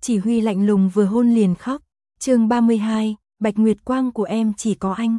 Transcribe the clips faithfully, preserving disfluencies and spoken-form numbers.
Chỉ Huy lạnh lùng vừa hôn liền khóc. Chương ba mươi hai, Bạch Nguyệt Quang của em chỉ có anh.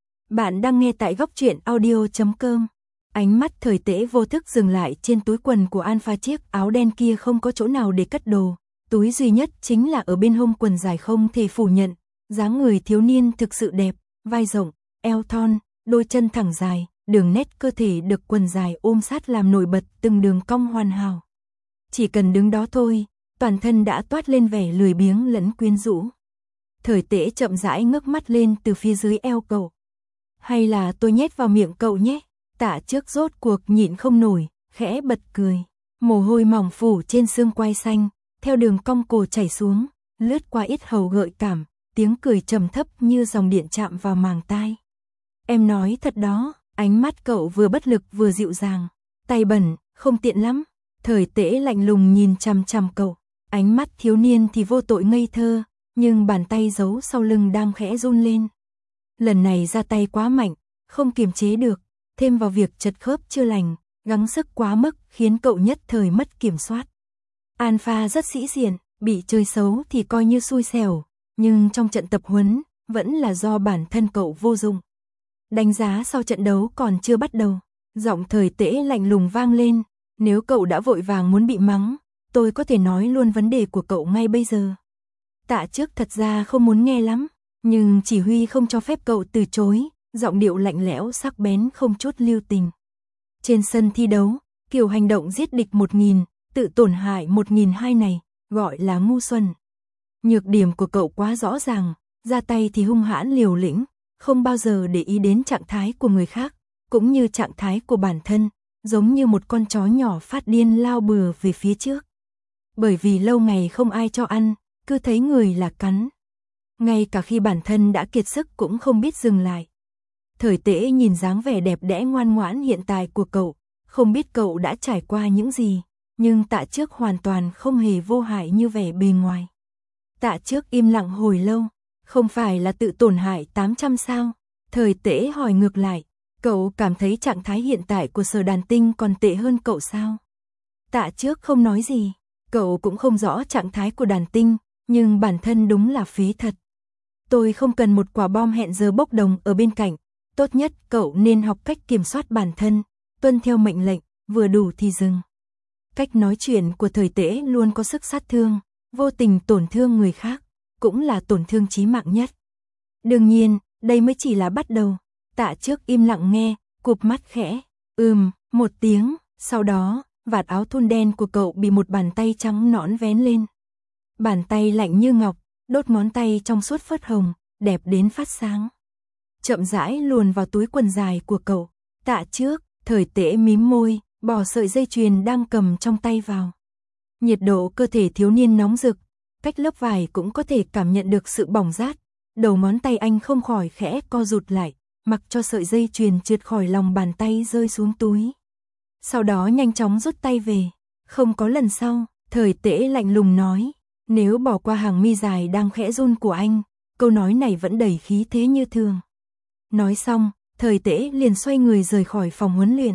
Bạn đang nghe tại góc truyện audio chấm com. Ánh mắt Thời Tễ vô thức dừng lại trên túi quần của Alpha, chiếc áo đen kia không có chỗ nào để cất đồ, túi duy nhất chính là ở bên hông quần dài. Không thể phủ nhận, dáng người thiếu niên thực sự đẹp, vai rộng, eo thon, đôi chân thẳng dài, đường nét cơ thể được quần dài ôm sát làm nổi bật từng đường cong hoàn hảo. Chỉ cần đứng đó thôi, toàn thân đã toát lên vẻ lười biếng lẫn quyến rũ. Thời Tễ chậm rãi ngước mắt lên từ phía dưới eo cậu. Hay là tôi nhét vào miệng cậu nhé? Tạ Trước rốt cuộc nhịn không nổi, khẽ bật cười. Mồ hôi mỏng phủ trên xương quai xanh, theo đường cong cổ chảy xuống, lướt qua yết hầu gợi cảm, tiếng cười trầm thấp như dòng điện chạm vào màng tai. Em nói thật đó. Ánh mắt cậu vừa bất lực vừa dịu dàng. Tay bẩn, không tiện lắm. Thời Tễ lạnh lùng nhìn chằm chằm cậu. Ánh mắt thiếu niên thì vô tội ngây thơ, nhưng bàn tay giấu sau lưng đang khẽ run lên. Lần này ra tay quá mạnh, không kiềm chế được, thêm vào việc chật khớp chưa lành, gắng sức quá mức khiến cậu nhất thời mất kiểm soát. Alpha rất sĩ diện, bị chơi xấu thì coi như xui xẻo, nhưng trong trận tập huấn, vẫn là do bản thân cậu vô dụng. Đánh giá sau trận đấu còn chưa bắt đầu, giọng Thời Tễ lạnh lùng vang lên. Nếu cậu đã vội vàng muốn bị mắng, tôi có thể nói luôn vấn đề của cậu ngay bây giờ. Tạ Trước thật ra không muốn nghe lắm, nhưng Chỉ Huy không cho phép cậu từ chối, giọng điệu lạnh lẽo sắc bén không chút lưu tình. Trên sân thi đấu, kiểu hành động giết địch một nghìn, tự tổn hại một nghìn hai này, gọi là ngu xuẩn. Nhược điểm của cậu quá rõ ràng, ra tay thì hung hãn liều lĩnh, không bao giờ để ý đến trạng thái của người khác, cũng như trạng thái của bản thân, giống như một con chó nhỏ phát điên lao bừa về phía trước. Bởi vì lâu ngày không ai cho ăn, cứ thấy người là cắn. Ngay cả khi bản thân đã kiệt sức cũng không biết dừng lại. Thời Tễ nhìn dáng vẻ đẹp đẽ ngoan ngoãn hiện tại của cậu, không biết cậu đã trải qua những gì, nhưng Tạ Trước hoàn toàn không hề vô hại như vẻ bề ngoài. Tạ Trước im lặng hồi lâu, không phải là tự tổn hại tám trăm sao? Thời Tễ hỏi ngược lại, cậu cảm thấy trạng thái hiện tại của Sở Đàn Tinh còn tệ hơn cậu sao? Tạ Trước không nói gì, cậu cũng không rõ trạng thái của Đàn Tinh, nhưng bản thân đúng là phế thật. Tôi không cần một quả bom hẹn giờ bốc đồng ở bên cạnh, tốt nhất cậu nên học cách kiểm soát bản thân, tuân theo mệnh lệnh, vừa đủ thì dừng. Cách nói chuyện của Thời Tễ luôn có sức sát thương, vô tình tổn thương người khác, cũng là tổn thương chí mạng nhất. Đương nhiên, đây mới chỉ là bắt đầu. Tạ Trước im lặng nghe, cụp mắt khẽ, ừm, một tiếng, sau đó, vạt áo thun đen của cậu bị một bàn tay trắng nõn vén lên. Bàn tay lạnh như ngọc, đốt ngón tay trong suốt phớt hồng, đẹp đến phát sáng. Chậm rãi luồn vào túi quần dài của cậu. Tạ Trước, Thời Tễ mím môi, bỏ sợi dây chuyền đang cầm trong tay vào. Nhiệt độ cơ thể thiếu niên nóng rực, cách lớp vải cũng có thể cảm nhận được sự bỏng rát. Đầu ngón tay anh không khỏi khẽ co rụt lại, mặc cho sợi dây chuyền trượt khỏi lòng bàn tay rơi xuống túi. Sau đó nhanh chóng rút tay về. Không có lần sau, Thời Tễ lạnh lùng nói, nếu bỏ qua hàng mi dài đang khẽ run của anh, câu nói này vẫn đầy khí thế như thường. Nói xong, Thời Tễ liền xoay người rời khỏi phòng huấn luyện.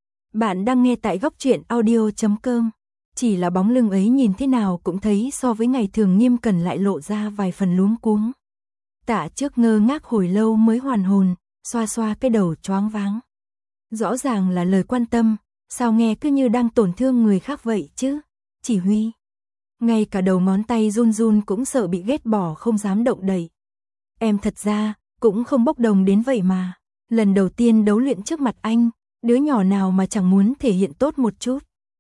Bạn đang nghe tại góc truyện audio chấm com. Chỉ là bóng lưng ấy nhìn thế nào cũng thấy so với ngày thường nghiêm cẩn lại lộ ra vài phần luống cuống. Tạ Trước ngơ ngác hồi lâu mới hoàn hồn, xoa xoa cái đầu choáng váng. Rõ ràng là lời quan tâm, sao nghe cứ như đang tổn thương người khác vậy chứ? Chỉ Huy. Ngay cả đầu ngón tay run run cũng sợ bị ghét bỏ không dám động đậy. Em thật ra, cũng không bốc đồng đến vậy mà. Lần đầu tiên đấu luyện trước mặt anh, đứa nhỏ nào mà chẳng muốn thể hiện tốt một chút.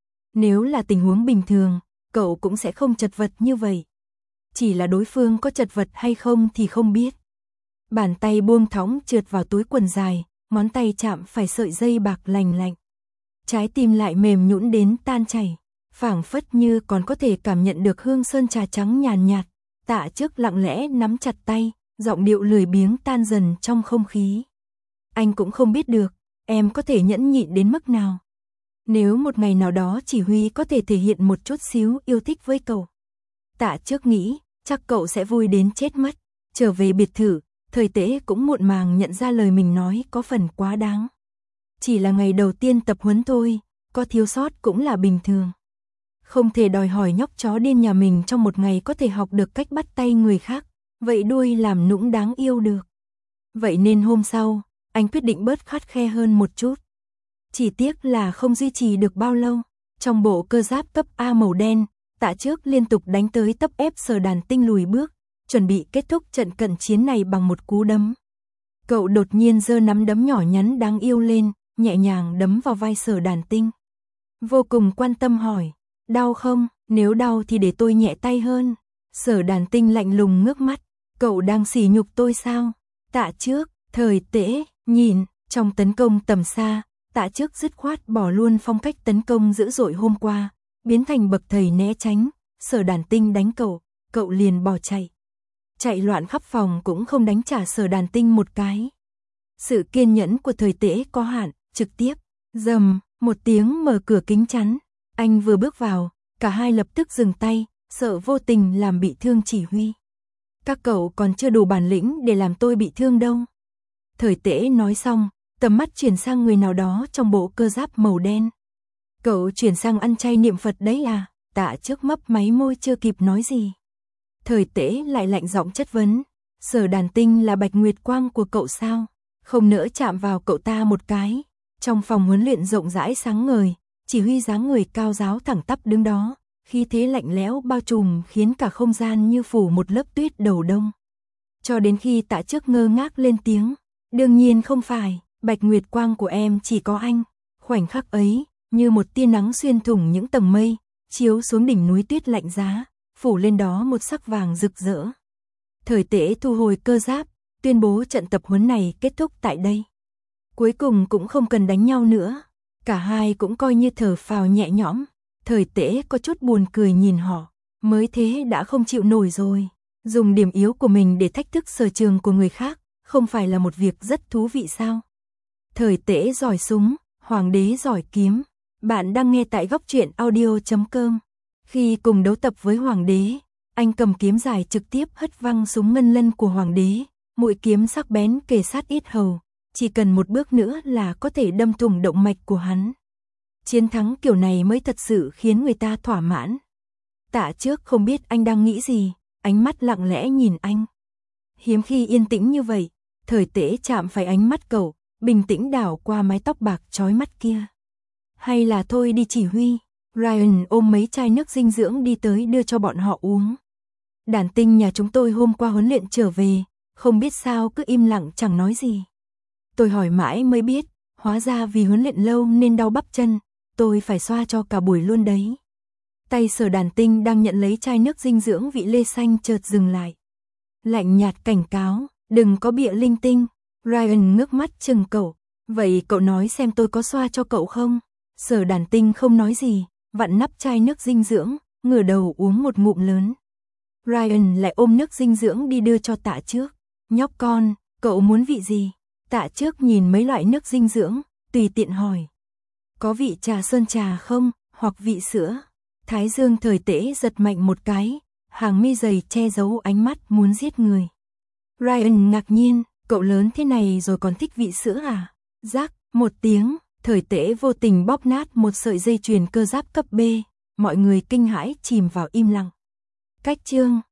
Nếu là tình huống bình thường, cậu cũng sẽ không chật vật như vậy. Chỉ là đối phương có chật vật hay không thì không biết. Bàn tay buông thõng trượt vào túi quần dài, ngón tay chạm phải sợi dây bạc lành lạnh. Trái tim lại mềm nhũn đến tan chảy, phảng phất như còn có thể cảm nhận được hương sơn trà trắng nhàn nhạt. Tạ Trước lặng lẽ nắm chặt tay, giọng điệu lười biếng tan dần trong không khí. Anh cũng không biết được, em có thể nhẫn nhịn đến mức nào. Nếu một ngày nào đó Chỉ Huy có thể thể hiện một chút xíu yêu thích với cậu. Tạ Trước nghĩ, chắc cậu sẽ vui đến chết mất. Trở về biệt thự, Thời Tễ cũng muộn màng nhận ra lời mình nói có phần quá đáng. Chỉ là ngày đầu tiên tập huấn thôi, có thiếu sót cũng là bình thường. Không thể đòi hỏi nhóc chó điên nhà mình trong một ngày có thể học được cách bắt tay người khác, vậy đuôi làm nũng đáng yêu được. Vậy nên hôm sau, anh quyết định bớt khắt khe hơn một chút. Chỉ tiếc là không duy trì được bao lâu. Trong bộ cơ giáp cấp A màu đen, Tạ Trước liên tục đánh tới tấp ép Sở Đàn Tinh lùi bước, chuẩn bị kết thúc trận cận chiến này bằng một cú đấm. Cậu đột nhiên giơ nắm đấm nhỏ nhắn đáng yêu lên, nhẹ nhàng đấm vào vai Sở Đàn Tinh. Vô cùng quan tâm hỏi, đau không? Nếu đau thì để tôi nhẹ tay hơn. Sở Đàn Tinh lạnh lùng ngước mắt, cậu đang sỉ nhục tôi sao? Tạ Trước, Thời Tễ, nhìn, trong tấn công tầm xa, Tạ Trước dứt khoát bỏ luôn phong cách tấn công dữ dội hôm qua, biến thành bậc thầy né tránh. Sở Đàn Tinh đánh cậu, cậu liền bỏ chạy. Chạy loạn khắp phòng cũng không đánh trả Sở Đàn Tinh một cái. Sự kiên nhẫn của Thời Tễ có hạn, trực tiếp, rầm, một tiếng mở cửa kính chắn. Anh vừa bước vào, cả hai lập tức dừng tay, sợ vô tình làm bị thương chỉ huy. Các cậu còn chưa đủ bản lĩnh để làm tôi bị thương đâu. Thời Tễ nói xong, tầm mắt chuyển sang người nào đó trong bộ cơ giáp màu đen. Cậu chuyển sang ăn chay niệm Phật đấy à? Tạ Trước mấp máy môi chưa kịp nói gì. Thời Tễ lại lạnh giọng chất vấn, Sở Đàn Tinh là bạch nguyệt quang của cậu sao? Không nỡ chạm vào cậu ta một cái. Trong phòng huấn luyện rộng rãi sáng ngời, chỉ huy dáng người cao giáo thẳng tắp đứng đó, khí thế lạnh lẽo bao trùm khiến cả không gian như phủ một lớp tuyết đầu đông. Cho đến khi Tạ Trước ngơ ngác lên tiếng, đương nhiên không phải, bạch nguyệt quang của em chỉ có anh. Khoảnh khắc ấy, như một tia nắng xuyên thủng những tầng mây, chiếu xuống đỉnh núi tuyết lạnh giá, phủ lên đó một sắc vàng rực rỡ. Thời Tễ thu hồi cơ giáp, tuyên bố trận tập huấn này kết thúc tại đây. Cuối cùng cũng không cần đánh nhau nữa. Cả hai cũng coi như thở phào nhẹ nhõm. Thời Tễ có chút buồn cười nhìn họ, mới thế đã không chịu nổi rồi. Dùng điểm yếu của mình để thách thức sở trường của người khác, không phải là một việc rất thú vị sao? Thời Tễ giỏi súng, Hoàng đế giỏi kiếm. Bạn đang nghe tại góc truyện audio chấm com. Khi cùng đấu tập với Hoàng đế, anh cầm kiếm dài trực tiếp hất văng súng ngân lân của Hoàng đế, mũi kiếm sắc bén kề sát yết hầu, chỉ cần một bước nữa là có thể đâm thủng động mạch của hắn. Chiến thắng kiểu này mới thật sự khiến người ta thỏa mãn. Tạ Trước không biết anh đang nghĩ gì, ánh mắt lặng lẽ nhìn anh. Hiếm khi yên tĩnh như vậy, Thời Tễ chạm phải ánh mắt cậu, bình tĩnh đảo qua mái tóc bạc chói mắt kia. Hay là thôi đi chỉ huy. Ryan ôm mấy chai nước dinh dưỡng đi tới đưa cho bọn họ uống. Đàn Tinh nhà chúng tôi hôm qua huấn luyện trở về, không biết sao cứ im lặng chẳng nói gì. Tôi hỏi mãi mới biết, hóa ra vì huấn luyện lâu nên đau bắp chân, tôi phải xoa cho cả buổi luôn đấy. Tay Sở Đàn Tinh đang nhận lấy chai nước dinh dưỡng vị lê xanh chợt dừng lại. Lạnh nhạt cảnh cáo, đừng có bịa linh tinh. Ryan ngước mắt chừng cậu, vậy cậu nói xem tôi có xoa cho cậu không? Sở Đàn Tinh không nói gì, vặn nắp chai nước dinh dưỡng, ngửa đầu uống một ngụm lớn. Ryan lại ôm nước dinh dưỡng đi đưa cho Tạ Trước. Nhóc con, cậu muốn vị gì? Tạ Trước nhìn mấy loại nước dinh dưỡng, tùy tiện hỏi. Có vị trà sơn trà không, hoặc vị sữa? Thái dương Thời Tễ giật mạnh một cái, hàng mi dày che giấu ánh mắt muốn giết người. Ryan ngạc nhiên, cậu lớn thế này rồi còn thích vị sữa à? Rắc, một tiếng, Thời Tễ vô tình bóp nát một sợi dây chuyền cơ giáp cấp B, mọi người kinh hãi chìm vào im lặng. Cách chương